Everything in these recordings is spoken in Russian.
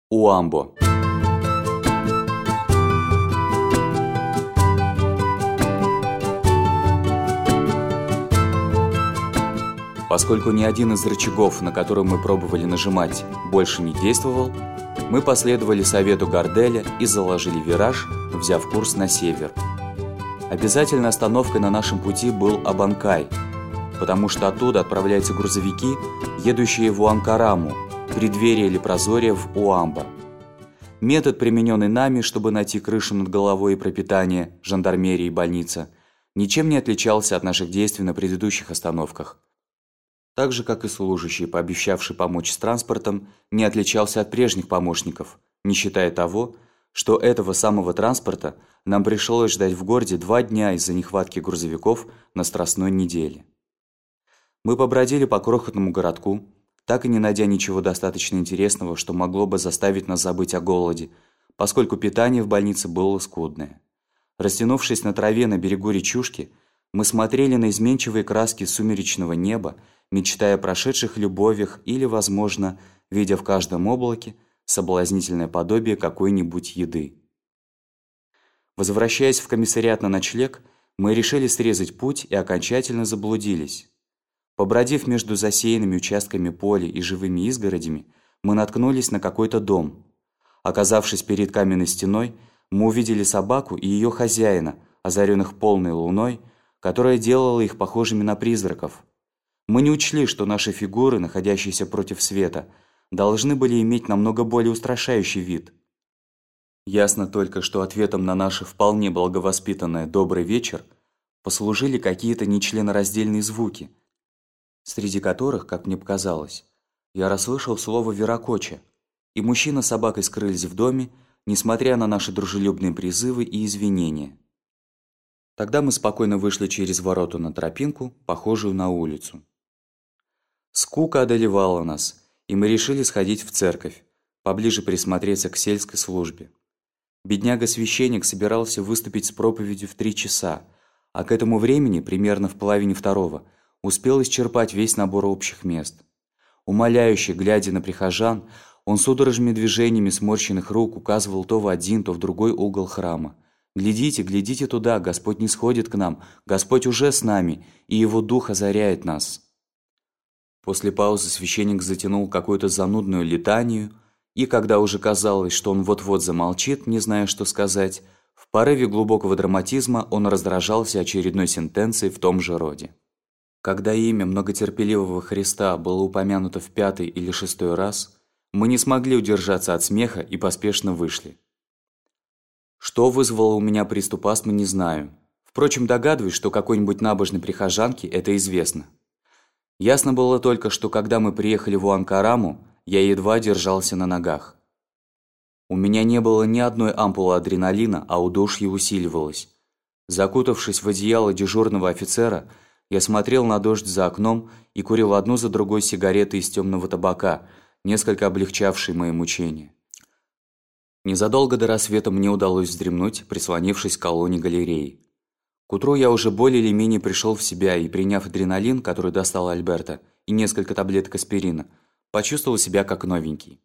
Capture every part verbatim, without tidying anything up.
Уамбо. Поскольку ни один из рычагов, на которые мы пробовали нажимать, больше не действовал, мы последовали совету Гарделя и заложили вираж, взяв курс на север. Обязательной остановкой на нашем пути был Абанкай, потому что оттуда отправляются грузовики, едущие в Уанкараму, преддверие Лепрозория в Уамбо. Метод, примененный нами, чтобы найти крышу над головой и пропитание, жандармерия и больница, ничем не отличался от наших действий на предыдущих остановках. Так же, как и служащий, пообещавший помочь с транспортом, не отличался от прежних помощников, не считая того, что этого самого транспорта нам пришлось ждать в городе два дня из-за нехватки грузовиков на Страстной неделе. Мы побродили по крохотному городку, так и не найдя ничего достаточно интересного, что могло бы заставить нас забыть о голоде, поскольку питание в больнице было скудное. Растянувшись на траве на берегу речушки, мы смотрели на изменчивые краски сумеречного неба, мечтая о прошедших любовях или, возможно, видя в каждом облаке соблазнительное подобие какой-нибудь еды. Возвращаясь в комиссариат на ночлег, мы решили срезать путь и окончательно заблудились. Побродив между засеянными участками поля и живыми изгородями, мы наткнулись на какой-то дом. Оказавшись перед каменной стеной, мы увидели собаку и ее хозяина, озаренных полной луной, которая делала их похожими на призраков. Мы не учли, что наши фигуры, находящиеся против света, должны были иметь намного более устрашающий вид. Ясно только, что ответом на наше вполне благовоспитанное «добрый вечер» послужили какие-то нечленораздельные звуки, среди которых, как мне показалось, я расслышал слово «веракоча», и мужчина с собакой скрылись в доме, несмотря на наши дружелюбные призывы и извинения. Тогда мы спокойно вышли через ворота на тропинку, похожую на улицу. Скука одолевала нас, и мы решили сходить в церковь, поближе присмотреться к сельской службе. Бедняга-священник собирался выступить с проповедью в три часа, а к этому времени, примерно в половине второго, успел исчерпать весь набор общих мест. Умоляюще, глядя на прихожан, он судорожными движениями сморщенных рук указывал то в один, то в другой угол храма. «Глядите, глядите туда, Господь не сходит к нам, Господь уже с нами, и Его Дух озаряет нас». После паузы священник затянул какую-то занудную литанию, и когда уже казалось, что он вот-вот замолчит, не зная, что сказать, в порыве глубокого драматизма он раздражался очередной сентенцией в том же роде. Когда имя многотерпеливого Христа было упомянуто в пятый или шестой раз, мы не смогли удержаться от смеха и поспешно вышли. Что вызвало у меня приступ астмы, не знаю. Впрочем, догадываюсь, что какой-нибудь набожной прихожанке это известно. Ясно было только, что когда мы приехали в Уанкараму, я едва держался на ногах. У меня не было ни одной ампулы адреналина, а удушье усиливалось. Закутавшись в одеяло дежурного офицера, я смотрел на дождь за окном и курил одну за другой сигареты из темного табака, несколько облегчавшие мои мучения. Незадолго до рассвета мне удалось вздремнуть, прислонившись к колонне галереи. К утру я уже более или менее пришел в себя и, приняв адреналин, который достал Альберта, и несколько таблеток аспирина, почувствовал себя как новенький.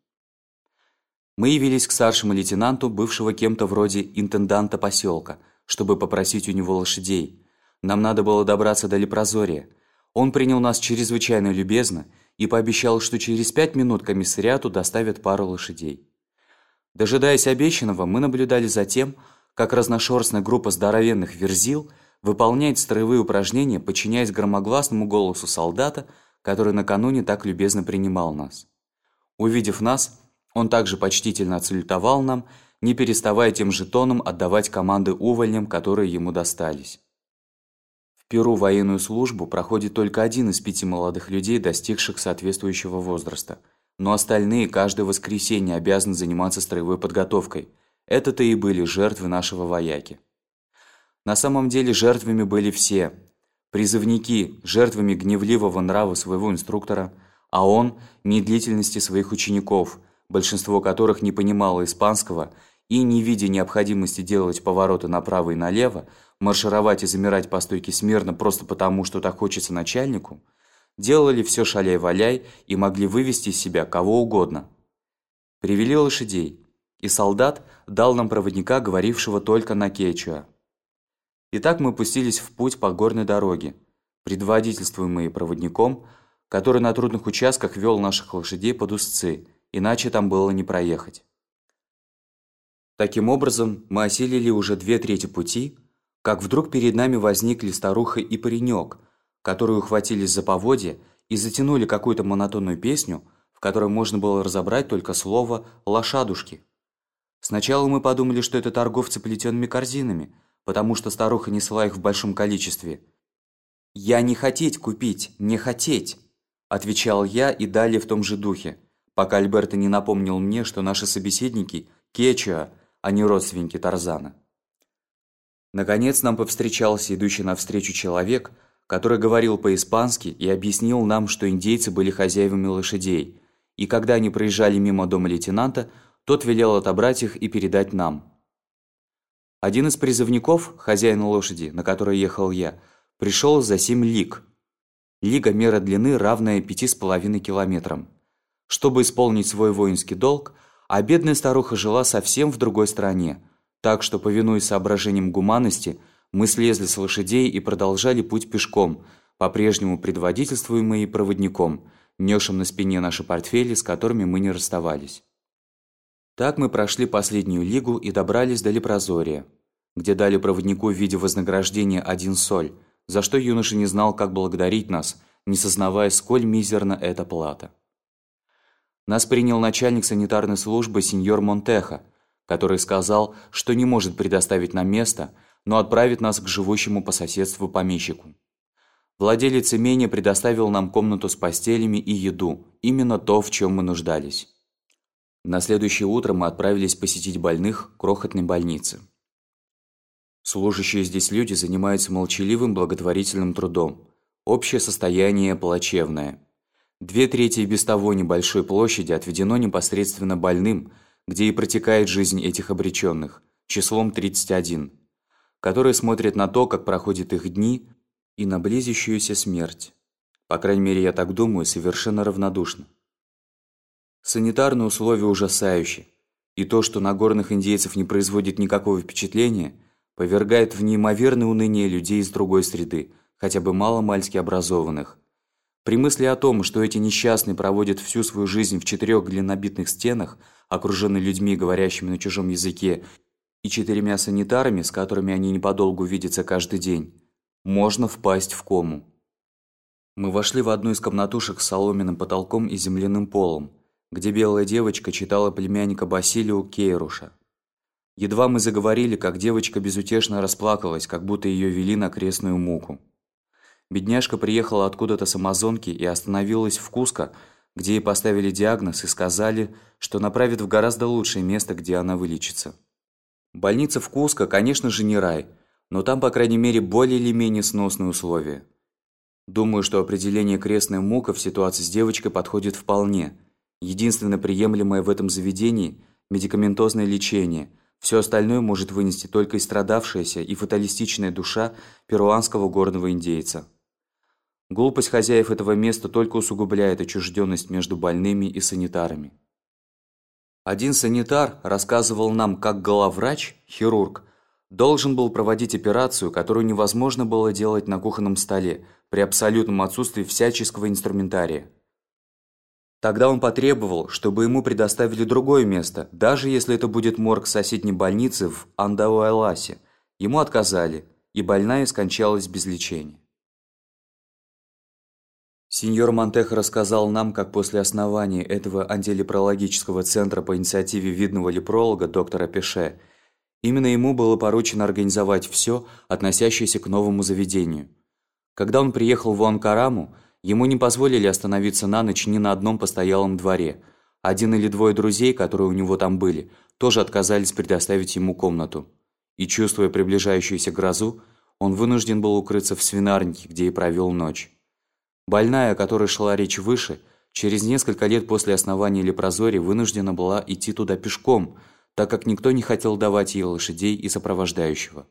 Мы явились к старшему лейтенанту, бывшего кем-то вроде интенданта поселка, чтобы попросить у него лошадей. Нам надо было добраться до Лепрозория. Он принял нас чрезвычайно любезно и пообещал, что через пять минут комиссариату доставят пару лошадей. Дожидаясь обещанного, мы наблюдали за тем, как разношерстная группа здоровенных верзил выполняет строевые упражнения, подчиняясь громогласному голосу солдата, который накануне так любезно принимал нас. Увидев нас, он также почтительно отсалютовал нам, не переставая тем же тоном отдавать команды увольням, которые ему достались. В Перу военную службу проходит только один из пяти молодых людей, достигших соответствующего возраста, но остальные каждое воскресенье обязаны заниматься строевой подготовкой. Это-то и были жертвы нашего вояки. На самом деле жертвами были все. Призывники – жертвами гневливого нрава своего инструктора, а он – медлительности своих учеников, большинство которых не понимало испанского и, не видя необходимости делать повороты направо и налево, маршировать и замирать по стойке смирно просто потому, что так хочется начальнику, делали все шаляй-валяй и могли вывести из себя кого угодно. Привели лошадей, и солдат дал нам проводника, говорившего только на кечуа. Итак, мы пустились в путь по горной дороге, предводительствуемые проводником, который на трудных участках вел наших лошадей под узцы, иначе там было не проехать. Таким образом, мы осилили уже две трети пути, как вдруг перед нами возникли старуха и паренек, которые ухватились за поводья и затянули какую-то монотонную песню, в которой можно было разобрать только слово «лошадушки». Сначала мы подумали, что это торговцы плетеными корзинами, потому что старуха несла их в большом количестве. «Я не хотеть купить, не хотеть», – отвечал я и далее в том же духе, пока Альберто не напомнил мне, что наши собеседники – кечуа, а не родственники Тарзана. Наконец нам повстречался идущий навстречу человек, который говорил по-испански и объяснил нам, что индейцы были хозяевами лошадей, и когда они проезжали мимо дома лейтенанта, тот велел отобрать их и передать нам. Один из призывников, хозяин лошади, на которой ехал я, пришел за семь лиг. Лига – мера длины, равная пяти с половиной километрам. Чтобы исполнить свой воинский долг, а бедная старуха жила совсем в другой стране, так что, повинуясь соображениям гуманности, мы слезли с лошадей и продолжали путь пешком, по-прежнему предводительствуемые проводником, несшим на спине наши портфели, с которыми мы не расставались. Так мы прошли последнюю лигу и добрались до Лепрозория, где дали проводнику в виде вознаграждения один соль, за что юноша не знал, как благодарить нас, не сознавая, сколь мизерна эта плата. Нас принял начальник санитарной службы сеньор Монтехо, который сказал, что не может предоставить нам место, но отправит нас к живущему по соседству помещику. Владелец имения предоставил нам комнату с постелями и еду, именно то, в чем мы нуждались. На следующее утро мы отправились посетить больных крохотной больницы. Служащие здесь люди занимаются молчаливым благотворительным трудом. Общее состояние плачевное. Две трети и без того небольшой площади отведено непосредственно больным, где и протекает жизнь этих обреченных, числом тридцать один, которые смотрят на то, как проходят их дни, и на близящуюся смерть. По крайней мере, я так думаю, совершенно равнодушно. Санитарные условия ужасающие, и то, что на горных индейцев не производит никакого впечатления, повергает в неимоверное уныние людей из другой среды, хотя бы мало-мальски образованных. При мысли о том, что эти несчастные проводят всю свою жизнь в четырех глинобитных стенах, окруженные людьми, говорящими на чужом языке, и четырьмя санитарами, с которыми они неподолгу видятся каждый день, можно впасть в кому. Мы вошли в одну из комнатушек с соломенным потолком и земляным полом, где белая девочка читала племянника Басилио Кейруша. Едва мы заговорили, как девочка безутешно расплакалась, как будто ее вели на крестную муку. Бедняжка приехала откуда-то с Амазонки и остановилась в Куско, где ей поставили диагноз и сказали, что направят в гораздо лучшее место, где она вылечится. Больница в Куско, конечно же, не рай, но там, по крайней мере, более или менее сносные условия. Думаю, что определение крестная мука в ситуации с девочкой подходит вполне. Единственное приемлемое в этом заведении – медикаментозное лечение. Все остальное может вынести только истрадавшаяся и фаталистичная душа перуанского горного индейца. Глупость хозяев этого места только усугубляет отчужденность между больными и санитарами. Один санитар рассказывал нам, как главврач, хирург, должен был проводить операцию, которую невозможно было делать на кухонном столе при абсолютном отсутствии всяческого инструментария. Тогда он потребовал, чтобы ему предоставили другое место, даже если это будет морг соседней больницы в Андауэласе. Ему отказали, и больная скончалась без лечения. Сеньор Монтехо рассказал нам, как после основания этого антилепрологического центра по инициативе видного лепролога доктора Пеше, именно ему было поручено организовать все, относящееся к новому заведению. Когда он приехал в Уанкараму, ему не позволили остановиться на ночь ни на одном постоялом дворе. Один или двое друзей, которые у него там были, тоже отказались предоставить ему комнату. И, чувствуя приближающуюся грозу, он вынужден был укрыться в свинарнике, где и провел ночь. Больная, о которой шла речь выше, через несколько лет после основания Лепрозория вынуждена была идти туда пешком, так как никто не хотел давать ей лошадей и сопровождающего.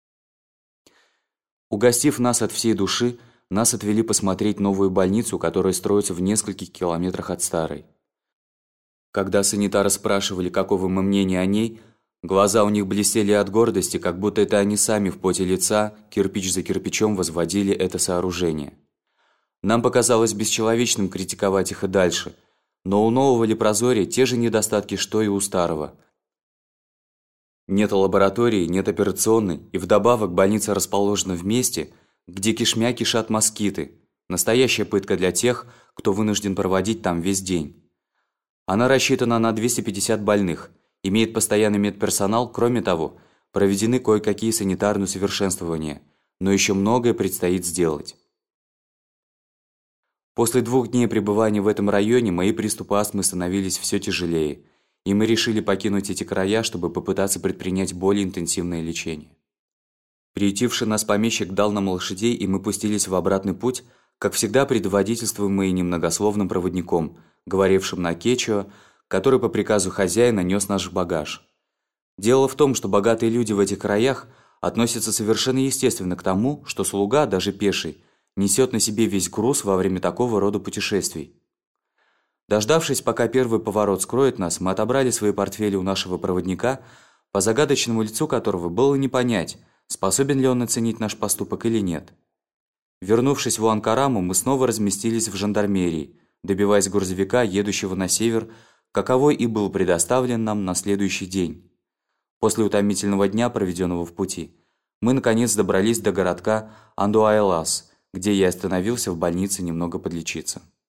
Угостив нас от всей души, нас отвели посмотреть новую больницу, которая строится в нескольких километрах от старой. Когда санитары спрашивали, какого мы мнения о ней, глаза у них блестели от гордости, как будто это они сами в поте лица, кирпич за кирпичом возводили это сооружение. Нам показалось бесчеловечным критиковать их и дальше, но у нового лепрозория те же недостатки, что и у старого. Нет лаборатории, нет операционной, и вдобавок больница расположена в месте, где кишмя кишат москиты. Настоящая пытка для тех, кто вынужден проводить там весь день. Она рассчитана на двести пятьдесят больных, имеет постоянный медперсонал, кроме того, проведены кое-какие санитарные усовершенствования, но еще многое предстоит сделать. После двух дней пребывания в этом районе мои приступы астмы становились все тяжелее, и мы решили покинуть эти края, чтобы попытаться предпринять более интенсивное лечение. Приютивший нас помещик дал нам лошадей, и мы пустились в обратный путь, как всегда предводительствуемые немногословным проводником, говорившим на кечуа, который по приказу хозяина нес наш багаж. Дело в том, что богатые люди в этих краях относятся совершенно естественно к тому, что слуга, даже пеший, несет на себе весь груз во время такого рода путешествий. Дождавшись, пока первый поворот скроет нас, мы отобрали свои портфели у нашего проводника, по загадочному лицу которого было не понять, способен ли он оценить наш поступок или нет. Вернувшись в Уанкараму, мы снова разместились в жандармерии, добиваясь грузовика, едущего на север, каковой и был предоставлен нам на следующий день. После утомительного дня, проведенного в пути, мы наконец добрались до городка Андуайлас, где я остановился в больнице немного подлечиться.